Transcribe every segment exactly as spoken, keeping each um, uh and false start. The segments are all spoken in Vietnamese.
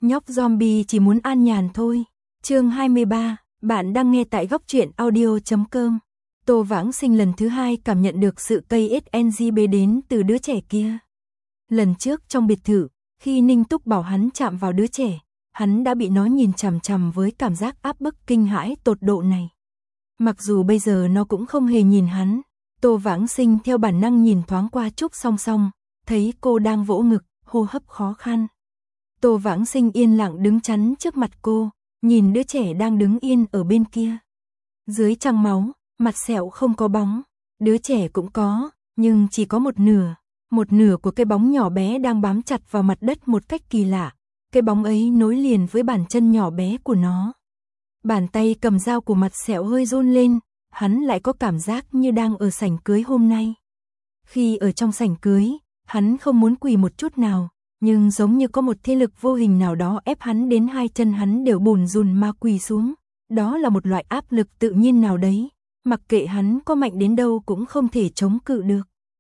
Nhóc zombie chỉ muốn an nhàn thôi. Chương hai mươi ba, bạn đang nghe tại góc truyện audio chấm com. Tô Vãng Sinh lần thứ hai cảm nhận được sự cây ét en giê bê đến từ đứa trẻ kia. Lần trước trong biệt thự, khi Ninh Túc bảo hắn chạm vào đứa trẻ, hắn đã bị nó nhìn chằm chằm với cảm giác áp bức kinh hãi tột độ này. Mặc dù bây giờ nó cũng không hề nhìn hắn, Tô Vãng Sinh theo bản năng nhìn thoáng qua Trúc Song Song, thấy cô đang vỗ ngực, hô hấp khó khăn. Tô Vãng Sinh yên lặng đứng chắn trước mặt cô, nhìn đứa trẻ đang đứng yên ở bên kia. Dưới trăng máu, mặt sẹo không có bóng, đứa trẻ cũng có, nhưng chỉ có một nửa. Một nửa của cái bóng nhỏ bé đang bám chặt vào mặt đất một cách kỳ lạ. Cái bóng ấy nối liền với bàn chân nhỏ bé của nó. Bàn tay cầm dao của mặt sẹo hơi run lên, hắn lại có cảm giác như đang ở sảnh cưới hôm nay. Khi ở trong sảnh cưới, hắn không muốn quỳ một chút nào, nhưng giống như có một thế lực vô hình nào đó ép hắn đến hai chân hắn đều bùn rùn mà quỳ xuống. Đó là một loại áp lực tự nhiên nào đấy, mặc kệ hắn có mạnh đến đâu cũng không thể chống cự được.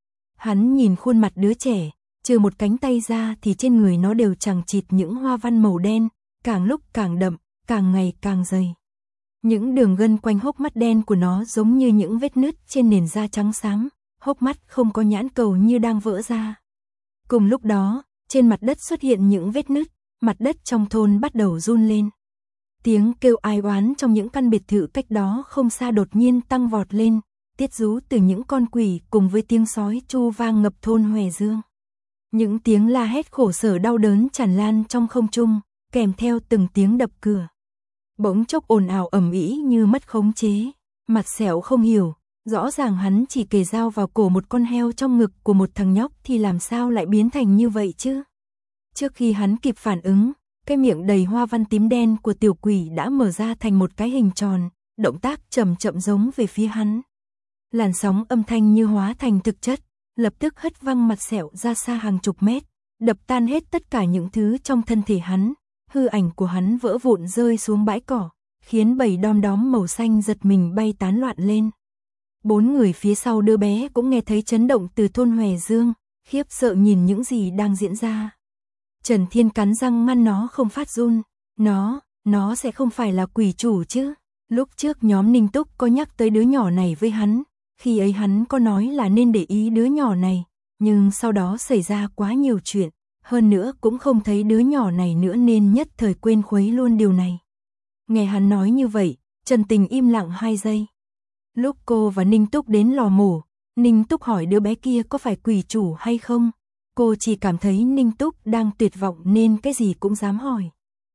Hắn nhìn khuôn mặt đứa trẻ, trừ một cánh tay ra thì trên người nó đều chằng chịt những hoa văn màu đen, càng lúc càng đậm, càng ngày càng dày. Những đường gân quanh hốc mắt đen của nó giống như những vết nứt trên nền da trắng xám, hốc mắt không có nhãn cầu như đang vỡ ra. Cùng lúc đó, trên mặt đất xuất hiện những vết nứt, mặt đất trong thôn bắt đầu run lên. Tiếng kêu ai oán trong những căn biệt thự cách đó không xa đột nhiên tăng vọt lên, tiết rú từ những con quỷ cùng với tiếng sói tru vang ngập thôn Hòe Dương. Những tiếng la hét khổ sở đau đớn tràn lan trong không trung, kèm theo từng tiếng đập cửa. Bỗng chốc ồn ào ầm ĩ như mất khống chế. Mặt sẹo không hiểu, rõ ràng hắn chỉ kề dao vào cổ một con heo trong ngực của một thằng nhóc thì làm sao lại biến thành như vậy chứ? Trước khi hắn kịp phản ứng, cái miệng đầy hoa văn tím đen của tiểu quỷ đã mở ra thành một cái hình tròn, động tác chậm chậm giống về phía hắn. Làn sóng âm thanh như hóa thành thực chất, lập tức hất văng mặt sẹo ra xa hàng chục mét, đập tan hết tất cả những thứ trong thân thể hắn. Hư ảnh của hắn vỡ vụn rơi xuống bãi cỏ, khiến bầy đom đóm màu xanh giật mình bay tán loạn lên. Bốn người phía sau đứa bé cũng nghe thấy chấn động từ thôn Hòe Dương, khiếp sợ nhìn những gì đang diễn ra. Trần Thiên cắn răng ngăn nó không phát run. Nó, nó sẽ không phải là quỷ chủ chứ? Lúc trước nhóm Ninh Túc có nhắc tới đứa nhỏ này với hắn, khi ấy hắn có nói là nên để ý đứa nhỏ này, nhưng sau đó xảy ra quá nhiều chuyện, hơn nữa cũng không thấy đứa nhỏ này nữa nên nhất thời quên khuấy luôn điều này. Nghe hắn nói như vậy, Trần Tình im lặng hai giây. Lúc cô và Ninh Túc đến lò mổ, Ninh Túc hỏi đứa bé kia có phải quỷ chủ hay không, cô chỉ cảm thấy Ninh Túc đang tuyệt vọng nên cái gì cũng dám hỏi.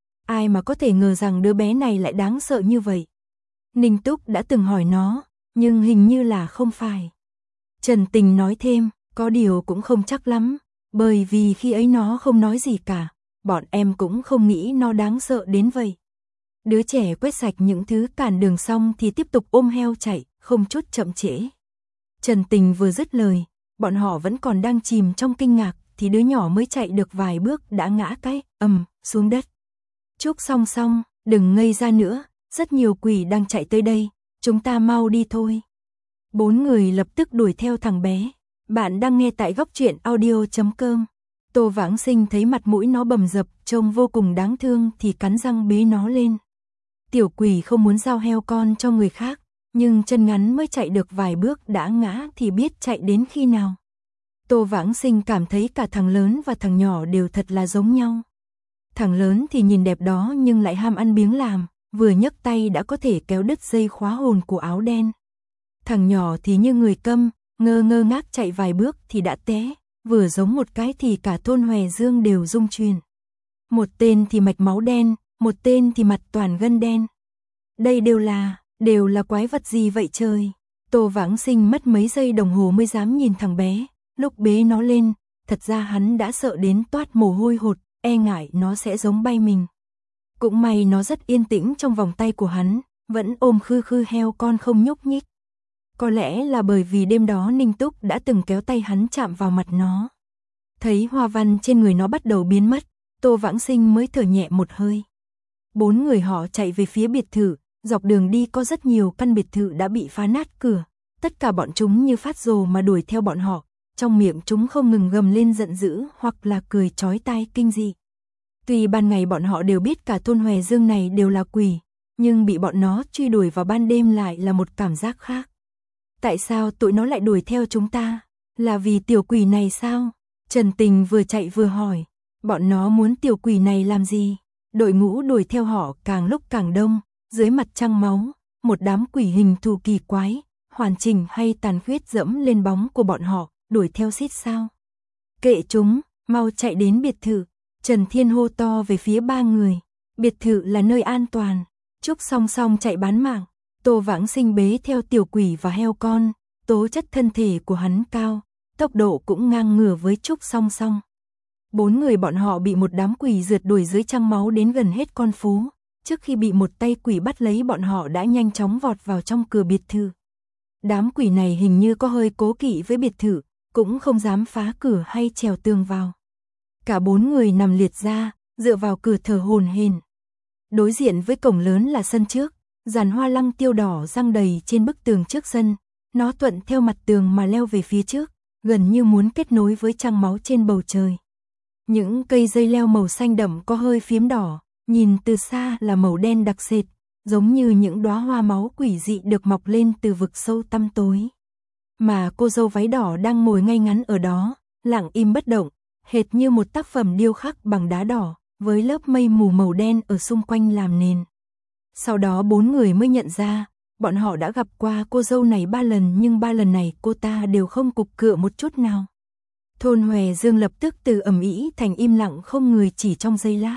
Ai mà có thể ngờ rằng đứa bé này lại đáng sợ như vậy. Ninh Túc đã từng hỏi nó, nhưng hình như là không phải. Trần Tình nói thêm, có điều cũng không chắc lắm, bởi vì khi ấy nó không nói gì cả, bọn em cũng không nghĩ nó đáng sợ đến vậy. Đứa trẻ quét sạch những thứ cản đường xong thì tiếp tục ôm heo chạy, không chút chậm trễ. Trần Tình vừa dứt lời, bọn họ vẫn còn đang chìm trong kinh ngạc, thì đứa nhỏ mới chạy được vài bước đã ngã cái, ầm, xuống đất. Trúc Song Song, đừng ngây ra nữa, rất nhiều quỷ đang chạy tới đây, chúng ta mau đi thôi. Bốn người lập tức đuổi theo thằng bé. Bạn đang nghe tại góc truyện audio chấm com. Tô Vãng Sinh thấy mặt mũi nó bầm dập, trông vô cùng đáng thương thì cắn răng bế nó lên. Tiểu quỷ không muốn giao heo con cho người khác, nhưng chân ngắn mới chạy được vài bước đã ngã thì biết chạy đến khi nào. Tô Vãng Sinh cảm thấy cả thằng lớn và thằng nhỏ đều thật là giống nhau. Thằng lớn thì nhìn đẹp đó nhưng lại ham ăn biếng làm, vừa nhấc tay đã có thể kéo đứt dây khóa hồn của áo đen. Thằng nhỏ thì như người câm, ngơ ngơ ngác chạy vài bước thì đã té, vừa giống một cái thì cả thôn Hòe Dương đều rung chuyển. Một tên thì mạch máu đen, một tên thì mặt toàn gân đen. Đây đều là, đều là quái vật gì vậy trời? Tô Vãng Sinh mất mấy giây đồng hồ mới dám nhìn thằng bé, lúc bế nó lên, thật ra hắn đã sợ đến toát mồ hôi hột, e ngại nó sẽ giống bay mình. Cũng may nó rất yên tĩnh trong vòng tay của hắn, vẫn ôm khư khư heo con không nhúc nhích. Có lẽ là bởi vì đêm đó Ninh Túc đã từng kéo tay hắn chạm vào mặt nó. Thấy hoa văn trên người nó bắt đầu biến mất, Tô Vãng Sinh mới thở nhẹ một hơi. Bốn người họ chạy về phía biệt thự, dọc đường đi có rất nhiều căn biệt thự đã bị phá nát cửa. Tất cả bọn chúng như phát rồ mà đuổi theo bọn họ, trong miệng chúng không ngừng gầm lên giận dữ hoặc là cười chói tai kinh dị. Tuy ban ngày bọn họ đều biết cả thôn Hòe Dương này đều là quỷ, nhưng bị bọn nó truy đuổi vào ban đêm lại là một cảm giác khác. Tại sao tụi nó lại đuổi theo chúng ta? Là vì tiểu quỷ này sao? Trần Tình vừa chạy vừa hỏi. Bọn nó muốn tiểu quỷ này làm gì? Đội ngũ đuổi theo họ càng lúc càng đông, dưới mặt trăng máu, một đám quỷ hình thù kỳ quái, hoàn chỉnh hay tàn khuyết dẫm lên bóng của bọn họ, đuổi theo xít sao. Kệ chúng, mau chạy đến biệt thự. Trần Thiên hô to về phía ba người. Biệt thự là nơi an toàn. Trúc Song Song chạy bán mạng. Tô Vãng Sinh bế theo tiểu quỷ và heo con. Tố chất thân thể của hắn cao, tốc độ cũng ngang ngửa với Trúc Song Song. Bốn người bọn họ bị một đám quỷ rượt đuổi dưới trăng máu đến gần hết con phố. Trước khi bị một tay quỷ bắt lấy, bọn họ đã nhanh chóng vọt vào trong cửa biệt thự. Đám quỷ này hình như có hơi cố kỵ với biệt thự, cũng không dám phá cửa hay trèo tường vào. Cả bốn người nằm liệt ra, dựa vào cửa thở hổn hển. Đối diện với cổng lớn là sân trước, giàn hoa lăng tiêu đỏ răng đầy trên bức tường trước sân. Nó thuận theo mặt tường mà leo về phía trước, gần như muốn kết nối với trăng máu trên bầu trời. Những cây dây leo màu xanh đậm có hơi phím đỏ, nhìn từ xa là màu đen đặc sệt, giống như những đóa hoa máu quỷ dị được mọc lên từ vực sâu tăm tối. Mà cô dâu váy đỏ đang ngồi ngay ngắn ở đó, lặng im bất động, hệt như một tác phẩm điêu khắc bằng đá đỏ, với lớp mây mù màu đen ở xung quanh làm nền. Sau đó bốn người mới nhận ra, bọn họ đã gặp qua cô dâu này ba lần, nhưng ba lần này cô ta đều không cục cựa một chút nào. Thôn Hòe Dương lập tức từ ầm ĩ thành im lặng không người chỉ trong giây lát.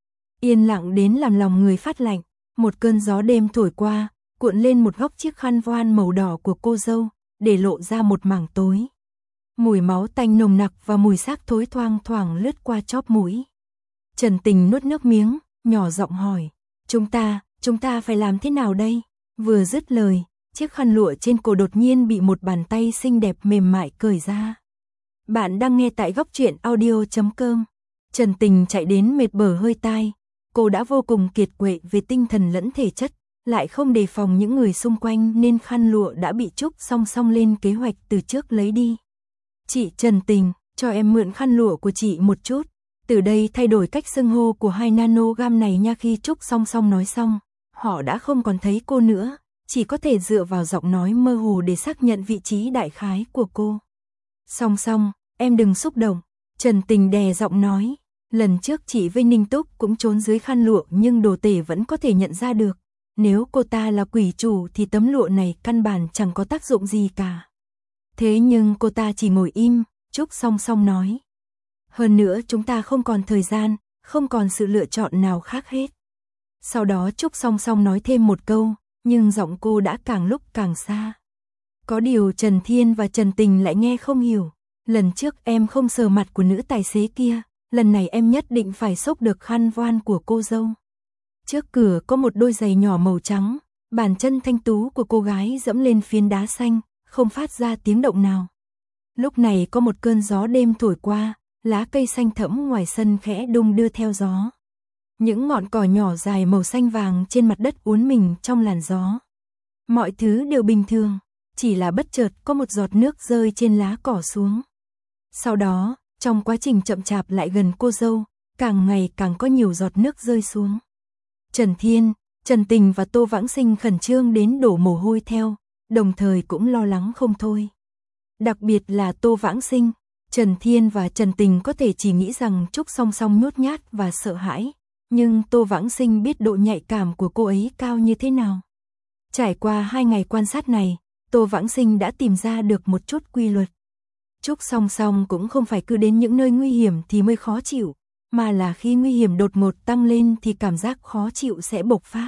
Yên lặng đến làm lòng người phát lạnh, một cơn gió đêm thổi qua, cuộn lên một góc chiếc khăn voan màu đỏ của cô dâu, để lộ ra một mảng tối. Mùi máu tanh nồng nặc và mùi xác thối thoang thoảng lướt qua chóp mũi. Trần Tình nuốt nước miếng, nhỏ giọng hỏi, chúng ta, chúng ta phải làm thế nào đây? Vừa dứt lời, chiếc khăn lụa trên cổ đột nhiên bị một bàn tay xinh đẹp mềm mại cởi ra. Bạn đang nghe tại góc truyện audio chấm com. Trần Tình chạy đến mệt bở hơi tai, cô đã vô cùng kiệt quệ về tinh thần lẫn thể chất, lại không đề phòng những người xung quanh nên khăn lụa đã bị Trúc Song Song lên kế hoạch từ trước lấy đi. Chị Trần Tình, cho em mượn khăn lụa của chị một chút, từ đây thay đổi cách xưng hô của hai nanogam này nha. Khi Trúc Song Song nói xong, họ đã không còn thấy cô nữa, chỉ có thể dựa vào giọng nói mơ hồ để xác nhận vị trí đại khái của cô. Song Song, em đừng xúc động, Trần Tình đè giọng nói, lần trước chị với Ninh Túc cũng trốn dưới khăn lụa nhưng đồ tể vẫn có thể nhận ra được. Nếu cô ta là quỷ chủ thì tấm lụa này căn bản chẳng có tác dụng gì cả. Thế nhưng cô ta chỉ ngồi im, Trúc Song Song nói. Hơn nữa chúng ta không còn thời gian, không còn sự lựa chọn nào khác hết. Sau đó Trúc Song Song nói thêm một câu, nhưng giọng cô đã càng lúc càng xa. Có điều Trần Thiên và Trần Tình lại nghe không hiểu. Lần trước em không sờ mặt của nữ tài xế kia, lần này em nhất định phải xốc được khăn voan của cô dâu. Trước cửa có một đôi giày nhỏ màu trắng, bàn chân thanh tú của cô gái dẫm lên phiến đá xanh, không phát ra tiếng động nào. Lúc này có một cơn gió đêm thổi qua, lá cây xanh thẫm ngoài sân khẽ đung đưa theo gió. Những ngọn cỏ nhỏ dài màu xanh vàng trên mặt đất uốn mình trong làn gió. Mọi thứ đều bình thường, chỉ là bất chợt có một giọt nước rơi trên lá cỏ xuống. Sau đó, trong quá trình chậm chạp lại gần cô dâu, càng ngày càng có nhiều giọt nước rơi xuống. Trần Thiên, Trần Tình và Tô Vãng Sinh khẩn trương đến đổ mồ hôi theo, đồng thời cũng lo lắng không thôi. Đặc biệt là Tô Vãng Sinh, Trần Thiên và Trần Tình có thể chỉ nghĩ rằng Trúc Song Song nhút nhát và sợ hãi, nhưng Tô Vãng Sinh biết độ nhạy cảm của cô ấy cao như thế nào. Trải qua hai ngày quan sát này, Tô Vãng Sinh đã tìm ra được một chút quy luật. Trúc Song Song cũng không phải cứ đến những nơi nguy hiểm thì mới khó chịu, mà là khi nguy hiểm đột ngột tăng lên thì cảm giác khó chịu sẽ bộc phát.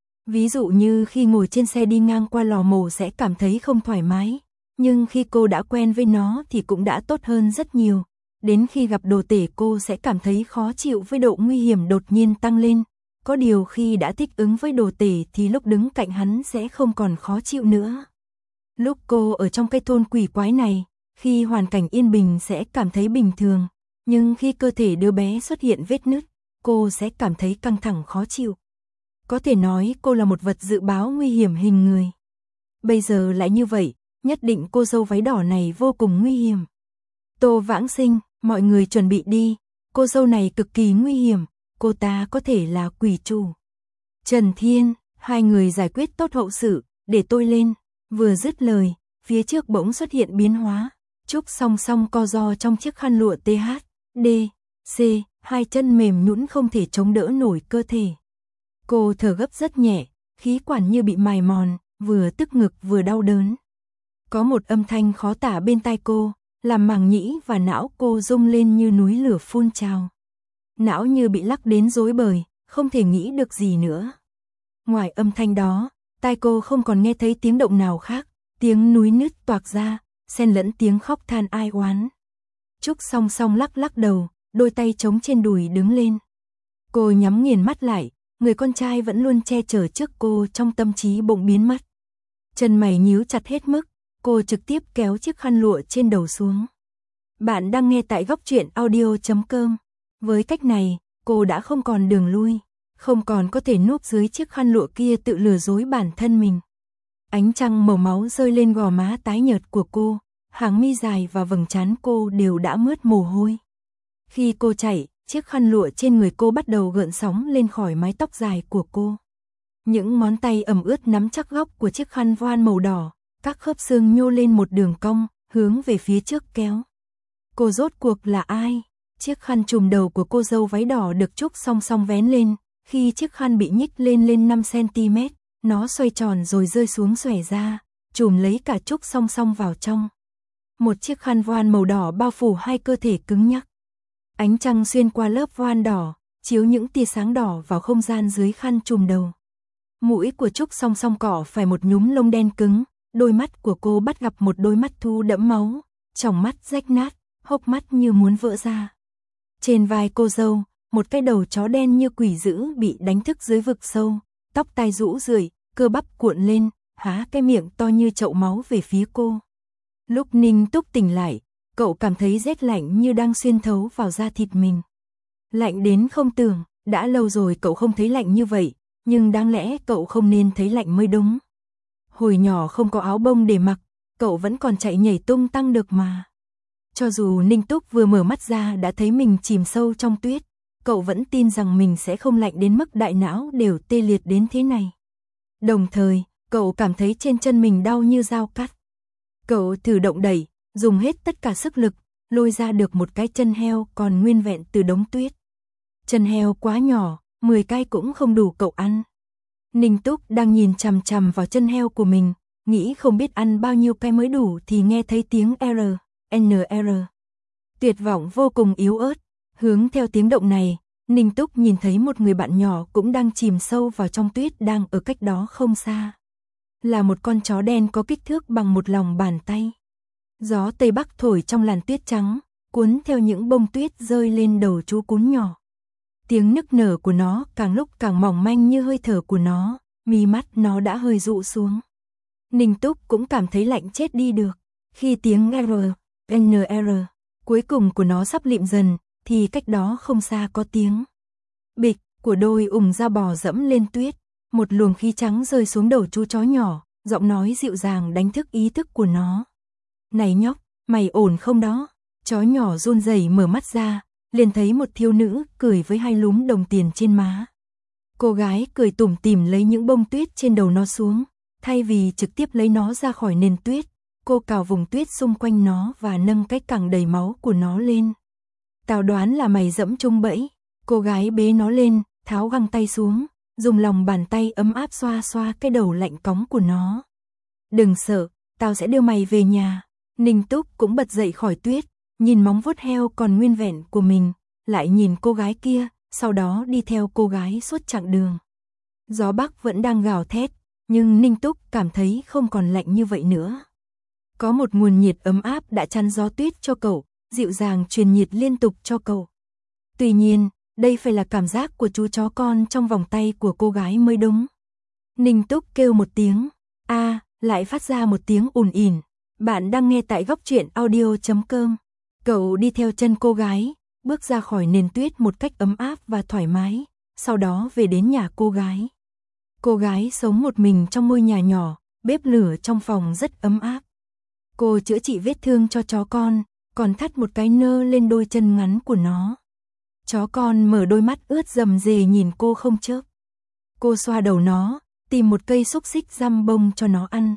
Ví dụ như khi ngồi trên xe đi ngang qua lò mổ sẽ cảm thấy không thoải mái, nhưng khi cô đã quen với nó thì cũng đã tốt hơn rất nhiều. Đến khi gặp đồ tể cô sẽ cảm thấy khó chịu với độ nguy hiểm đột nhiên tăng lên. Có điều khi đã thích ứng với đồ tể thì lúc đứng cạnh hắn sẽ không còn khó chịu nữa. Lúc cô ở trong cái thôn quỷ quái này, khi hoàn cảnh yên bình sẽ cảm thấy bình thường, nhưng khi cơ thể đứa bé xuất hiện vết nứt, cô sẽ cảm thấy căng thẳng khó chịu. Có thể nói cô là một vật dự báo nguy hiểm hình người. Bây giờ lại như vậy, nhất định cô dâu váy đỏ này vô cùng nguy hiểm. Tô Vãng Sinh, mọi người chuẩn bị đi, cô dâu này cực kỳ nguy hiểm, cô ta có thể là quỷ chủ. Trần Thiên, hai người giải quyết tốt hậu sự, để tôi lên. Vừa dứt lời, phía trước bỗng xuất hiện biến hóa. Trúc song song co ro trong chiếc khăn lụa tê hát đê xê, hai chân mềm nhũn không thể chống đỡ nổi cơ thể. Cô thở gấp rất nhẹ, khí quản như bị mài mòn, vừa tức ngực vừa đau đớn. Có một âm thanh khó tả bên tai cô, làm màng nhĩ và não cô rung lên như núi lửa phun trào. Não như bị lắc đến rối bời, không thể nghĩ được gì nữa. Ngoài âm thanh đó, tai cô không còn nghe thấy tiếng động nào khác, tiếng núi nứt toạc ra, xen lẫn tiếng khóc than ai oán. Trúc song song lắc lắc đầu, đôi tay chống trên đùi đứng lên. Cô nhắm nghiền mắt lại, người con trai vẫn luôn che chở trước cô trong tâm trí bỗng biến mất. Chân mày nhíu chặt hết mức, cô trực tiếp kéo chiếc khăn lụa trên đầu xuống. Bạn đang nghe tại góc truyện audio chấm com. Với cách này, cô đã không còn đường lui, không còn có thể núp dưới chiếc khăn lụa kia tự lừa dối bản thân mình. Ánh trăng màu máu rơi lên gò má tái nhợt của cô, hàng mi dài và vầng trán cô đều đã mướt mồ hôi. Khi cô chạy, chiếc khăn lụa trên người cô bắt đầu gợn sóng lên khỏi mái tóc dài của cô. Những ngón tay ẩm ướt nắm chắc góc của chiếc khăn voan màu đỏ, các khớp xương nhô lên một đường cong, hướng về phía trước kéo. Cô rốt cuộc là ai? Chiếc khăn trùm đầu của cô dâu váy đỏ được Trúc song song vén lên, khi chiếc khăn bị nhích lên lên năm xăng ti mét, nó xoay tròn rồi rơi xuống xòe ra, trùm lấy cả Trúc song song vào trong. Một chiếc khăn voan màu đỏ bao phủ hai cơ thể cứng nhắc. Ánh trăng xuyên qua lớp voan đỏ, chiếu những tia sáng đỏ vào không gian dưới khăn trùm đầu. Mũi của Trúc song song cỏ phải một nhúm lông đen cứng, đôi mắt của cô bắt gặp một đôi mắt thu đẫm máu, tròng mắt rách nát, hốc mắt như muốn vỡ ra. Trên vai cô dâu, một cái đầu chó đen như quỷ dữ bị đánh thức dưới vực sâu, tóc tai rũ rượi, cơ bắp cuộn lên, há cái miệng to như chậu máu về phía cô. Lúc Ninh Túc tỉnh lại, cậu cảm thấy rét lạnh như đang xuyên thấu vào da thịt mình. Lạnh đến không tưởng, đã lâu rồi cậu không thấy lạnh như vậy, nhưng đáng lẽ cậu không nên thấy lạnh mới đúng. Hồi nhỏ không có áo bông để mặc, cậu vẫn còn chạy nhảy tung tăng được mà. Cho dù Ninh Túc vừa mở mắt ra đã thấy mình chìm sâu trong tuyết, cậu vẫn tin rằng mình sẽ không lạnh đến mức đại não đều tê liệt đến thế này. Đồng thời, cậu cảm thấy trên chân mình đau như dao cắt. Cậu thử động đẩy, dùng hết tất cả sức lực, lôi ra được một cái chân heo còn nguyên vẹn từ đống tuyết. Chân heo quá nhỏ, mười cái cũng không đủ cậu ăn. Ninh Túc đang nhìn chằm chằm vào chân heo của mình, nghĩ không biết ăn bao nhiêu cái mới đủ thì nghe thấy tiếng R, N R. Tuyệt vọng vô cùng yếu ớt, hướng theo tiếng động này, Ninh Túc nhìn thấy một người bạn nhỏ cũng đang chìm sâu vào trong tuyết đang ở cách đó không xa. Là một con chó đen có kích thước bằng một lòng bàn tay. Gió Tây Bắc thổi trong làn tuyết trắng, cuốn theo những bông tuyết rơi lên đầu chú cún nhỏ. Tiếng nức nở của nó càng lúc càng mỏng manh như hơi thở của nó, mí mắt nó đã hơi rụ xuống. Ninh Túc cũng cảm thấy lạnh chết đi được. Khi tiếng R, N R cuối cùng của nó sắp lịm dần, thì cách đó không xa có tiếng bịch của đôi ủng da bò dẫm lên tuyết. Một luồng khí trắng rơi xuống đầu chú chó nhỏ, giọng nói dịu dàng đánh thức ý thức của nó. Này nhóc, mày ổn không đó? Chó nhỏ run rẩy mở mắt ra, liền thấy một thiếu nữ cười với hai lúm đồng tiền trên má. Cô gái cười tủm tỉm lấy những bông tuyết trên đầu nó xuống, thay vì trực tiếp lấy nó ra khỏi nền tuyết, cô cào vùng tuyết xung quanh nó và nâng cái cẳng đầy máu của nó lên. Tao đoán là mày dẫm chung bẫy. Cô gái bế nó lên, tháo găng tay xuống, dùng lòng bàn tay ấm áp xoa xoa cái đầu lạnh cóng của nó. Đừng sợ, tao sẽ đưa mày về nhà. Ninh Túc cũng bật dậy khỏi tuyết, nhìn móng vuốt heo còn nguyên vẹn của mình, lại nhìn cô gái kia, sau đó đi theo cô gái suốt chặng đường. Gió Bắc vẫn đang gào thét, nhưng Ninh Túc cảm thấy không còn lạnh như vậy nữa. Có một nguồn nhiệt ấm áp đã chắn gió tuyết cho cậu, dịu dàng truyền nhiệt liên tục cho cậu. Tuy nhiên, đây phải là cảm giác của chú chó con trong vòng tay của cô gái mới đúng. Ninh Túc kêu một tiếng, a, lại phát ra một tiếng ùn ỉn. Bạn đang nghe tại góc truyện audio chấm com. Cậu đi theo chân cô gái, bước ra khỏi nền tuyết một cách ấm áp và thoải mái, sau đó về đến nhà cô gái. Cô gái sống một mình trong ngôi nhà nhỏ, bếp lửa trong phòng rất ấm áp. Cô chữa trị vết thương cho chó con, còn thắt một cái nơ lên đôi chân ngắn của nó. Chó con mở đôi mắt ướt rầm rề nhìn cô không chớp. Cô xoa đầu nó, tìm một cây xúc xích giam bông cho nó ăn.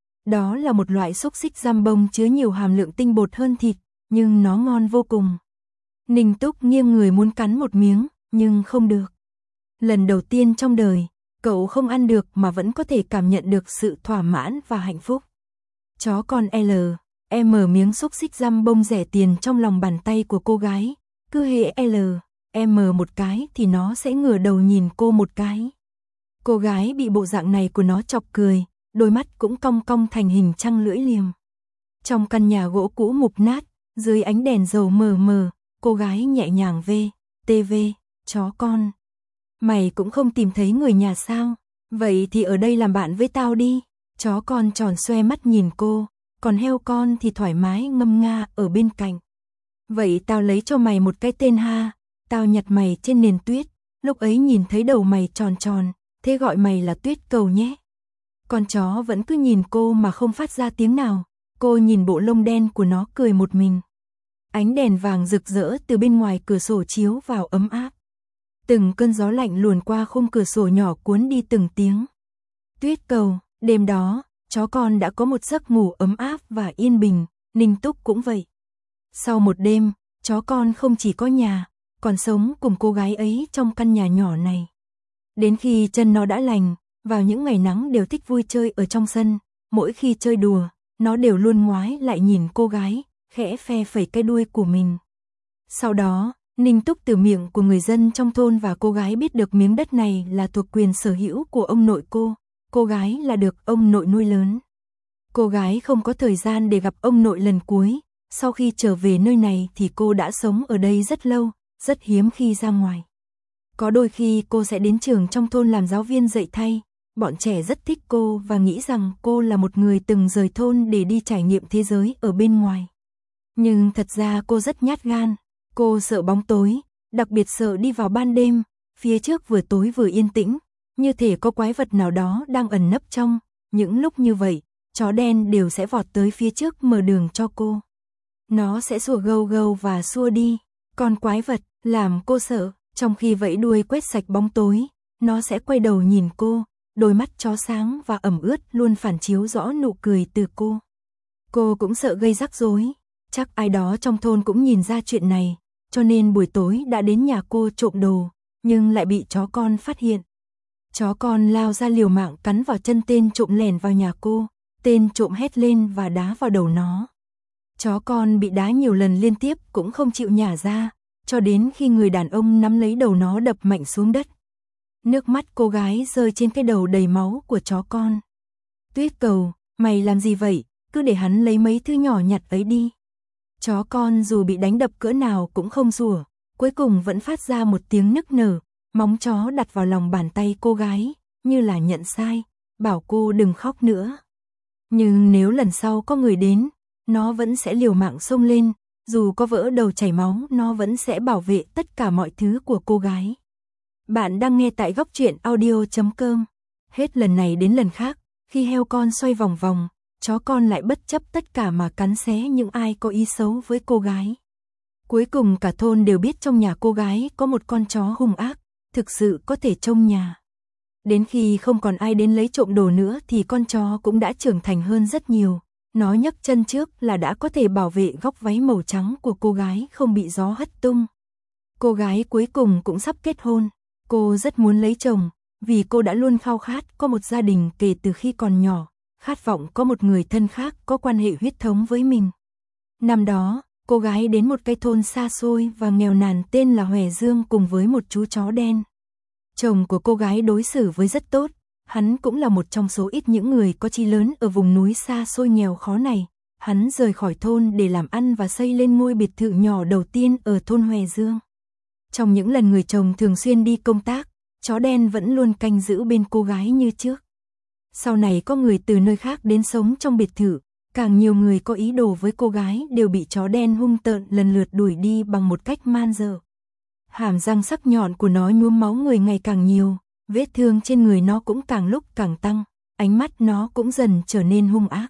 Đó là một loại xúc xích giam bông chứa nhiều hàm lượng tinh bột hơn thịt, nhưng nó ngon vô cùng. Ninh Túc nghiêng người muốn cắn một miếng, nhưng không được. Lần đầu tiên trong đời, cậu không ăn được mà vẫn có thể cảm nhận được sự thỏa mãn và hạnh phúc. Chó con L, em mở miếng xúc xích giam bông rẻ tiền trong lòng bàn tay của cô gái. Cứ hễ L, em mở một cái thì nó sẽ ngửa đầu nhìn cô một cái. Cô gái bị bộ dạng này của nó chọc cười, đôi mắt cũng cong cong thành hình trăng lưỡi liềm. Trong căn nhà gỗ cũ mục nát, dưới ánh đèn dầu mờ mờ, cô gái nhẹ nhàng vê, tê vê, chó con. Mày cũng không tìm thấy người nhà sao? Vậy thì ở đây làm bạn với tao đi. Chó con tròn xoe mắt nhìn cô, còn heo con thì thoải mái ngâm nga ở bên cạnh. Vậy tao lấy cho mày một cái tên ha, tao nhặt mày trên nền tuyết, lúc ấy nhìn thấy đầu mày tròn tròn, thế gọi mày là Tuyết Cầu nhé. Con chó vẫn cứ nhìn cô mà không phát ra tiếng nào, cô nhìn bộ lông đen của nó cười một mình. Ánh đèn vàng rực rỡ từ bên ngoài cửa sổ chiếu vào ấm áp. Từng cơn gió lạnh luồn qua khung cửa sổ nhỏ cuốn đi từng tiếng. Tuyết Cầu, đêm đó, chó con đã có một giấc ngủ ấm áp và yên bình, Ninh Túc cũng vậy. Sau một đêm, chó con không chỉ có nhà, còn sống cùng cô gái ấy trong căn nhà nhỏ này. Đến khi chân nó đã lành, vào những ngày nắng đều thích vui chơi ở trong sân, mỗi khi chơi đùa, nó đều luôn ngoái lại nhìn cô gái, khẽ phe phẩy cái đuôi của mình. Sau đó, Ninh Túc từ miệng của người dân trong thôn và cô gái biết được miếng đất này là thuộc quyền sở hữu của ông nội cô, cô gái là được ông nội nuôi lớn. Cô gái không có thời gian để gặp ông nội lần cuối, sau khi trở về nơi này thì cô đã sống ở đây rất lâu, rất hiếm khi ra ngoài. Có đôi khi cô sẽ đến trường trong thôn làm giáo viên dạy thay, bọn trẻ rất thích cô và nghĩ rằng cô là một người từng rời thôn để đi trải nghiệm thế giới ở bên ngoài. Nhưng thật ra cô rất nhát gan, cô sợ bóng tối, đặc biệt sợ đi vào ban đêm, phía trước vừa tối vừa yên tĩnh, như thể có quái vật nào đó đang ẩn nấp trong, những lúc như vậy, chó đen đều sẽ vọt tới phía trước mở đường cho cô. Nó sẽ sủa gâu gâu và xua đi, còn quái vật làm cô sợ, trong khi vẫy đuôi quét sạch bóng tối, nó sẽ quay đầu nhìn cô, đôi mắt chó sáng và ẩm ướt luôn phản chiếu rõ nụ cười từ cô. Cô cũng sợ gây rắc rối, chắc ai đó trong thôn cũng nhìn ra chuyện này, cho nên buổi tối đã đến nhà cô trộm đồ, nhưng lại bị chó con phát hiện. Chó con lao ra liều mạng cắn vào chân tên trộm lẻn vào nhà cô, tên trộm hét lên và đá vào đầu nó. Chó con bị đá nhiều lần liên tiếp cũng không chịu nhả ra, cho đến khi người đàn ông nắm lấy đầu nó đập mạnh xuống đất. Nước mắt cô gái rơi trên cái đầu đầy máu của chó con. Tuyết Cầu, mày làm gì vậy, cứ để hắn lấy mấy thứ nhỏ nhặt ấy đi. Chó con dù bị đánh đập cỡ nào cũng không rủa, cuối cùng vẫn phát ra một tiếng nức nở, móng chó đặt vào lòng bàn tay cô gái, như là nhận sai, bảo cô đừng khóc nữa. Nhưng nếu lần sau có người đến, nó vẫn sẽ liều mạng xông lên, dù có vỡ đầu chảy máu, nó vẫn sẽ bảo vệ tất cả mọi thứ của cô gái. Bạn đang nghe tại góc truyện audio chấm com. Hết lần này đến lần khác, khi heo con xoay vòng vòng, chó con lại bất chấp tất cả mà cắn xé những ai có ý xấu với cô gái. Cuối cùng cả thôn đều biết trong nhà cô gái có một con chó hung ác, thực sự có thể trông nhà. Đến khi không còn ai đến lấy trộm đồ nữa thì con chó cũng đã trưởng thành hơn rất nhiều. Nó nhấc chân trước là đã có thể bảo vệ góc váy màu trắng của cô gái không bị gió hất tung. Cô gái cuối cùng cũng sắp kết hôn. Cô rất muốn lấy chồng, vì cô đã luôn khao khát có một gia đình kể từ khi còn nhỏ, khát vọng có một người thân khác có quan hệ huyết thống với mình. Năm đó, cô gái đến một cái thôn xa xôi và nghèo nàn tên là Hòe Dương cùng với một chú chó đen. Chồng của cô gái đối xử với rất tốt, hắn cũng là một trong số ít những người có chí lớn ở vùng núi xa xôi nghèo khó này. Hắn rời khỏi thôn để làm ăn và xây lên ngôi biệt thự nhỏ đầu tiên ở thôn Hòe Dương. Trong những lần người chồng thường xuyên đi công tác, chó đen vẫn luôn canh giữ bên cô gái như trước. Sau này có người từ nơi khác đến sống trong biệt thự, càng nhiều người có ý đồ với cô gái đều bị chó đen hung tợn lần lượt đuổi đi bằng một cách man dợ. Hàm răng sắc nhọn của nó nhuốm máu người ngày càng nhiều, vết thương trên người nó cũng càng lúc càng tăng, ánh mắt nó cũng dần trở nên hung ác.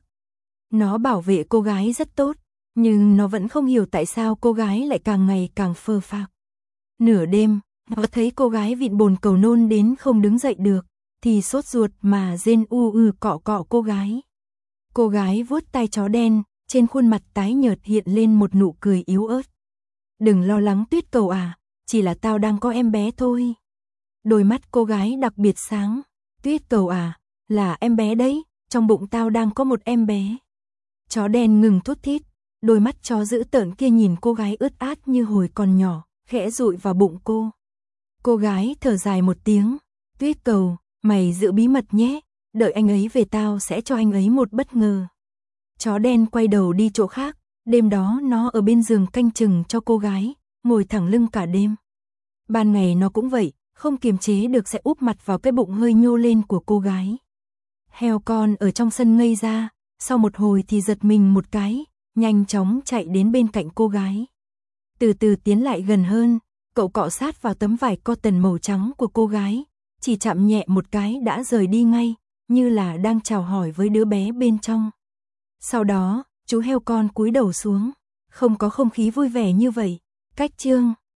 Nó bảo vệ cô gái rất tốt, nhưng nó vẫn không hiểu tại sao cô gái lại càng ngày càng phơ phạc. Nửa đêm, nó thấy cô gái vịn bồn cầu nôn đến không đứng dậy được, thì sốt ruột mà rên u ư cọ cọ cô gái. Cô gái vuốt tai chó đen, trên khuôn mặt tái nhợt hiện lên một nụ cười yếu ớt. Đừng lo lắng Tuyết Cầu à, chỉ là tao đang có em bé thôi. Đôi mắt cô gái đặc biệt sáng. Tuyết Cầu à, là em bé đấy, trong bụng tao đang có một em bé. Chó đen ngừng thút thít, đôi mắt chó dữ tợn kia nhìn cô gái ướt át như hồi còn nhỏ, khẽ dụi vào bụng cô. Cô gái thở dài một tiếng. Tuyết Cầu, mày giữ bí mật nhé, đợi anh ấy về tao sẽ cho anh ấy một bất ngờ. Chó đen quay đầu đi chỗ khác, đêm đó nó ở bên giường canh chừng cho cô gái, ngồi thẳng lưng cả đêm. Ban ngày nó cũng vậy, không kiềm chế được sẽ úp mặt vào cái bụng hơi nhô lên của cô gái. Heo con ở trong sân ngây ra, sau một hồi thì giật mình một cái, nhanh chóng chạy đến bên cạnh cô gái. Từ từ tiến lại gần hơn, cậu cọ sát vào tấm vải cotton màu trắng của cô gái, chỉ chạm nhẹ một cái đã rời đi ngay, như là đang chào hỏi với đứa bé bên trong. Sau đó, chú heo con cúi đầu xuống, không có không khí vui vẻ như vậy. Cách chương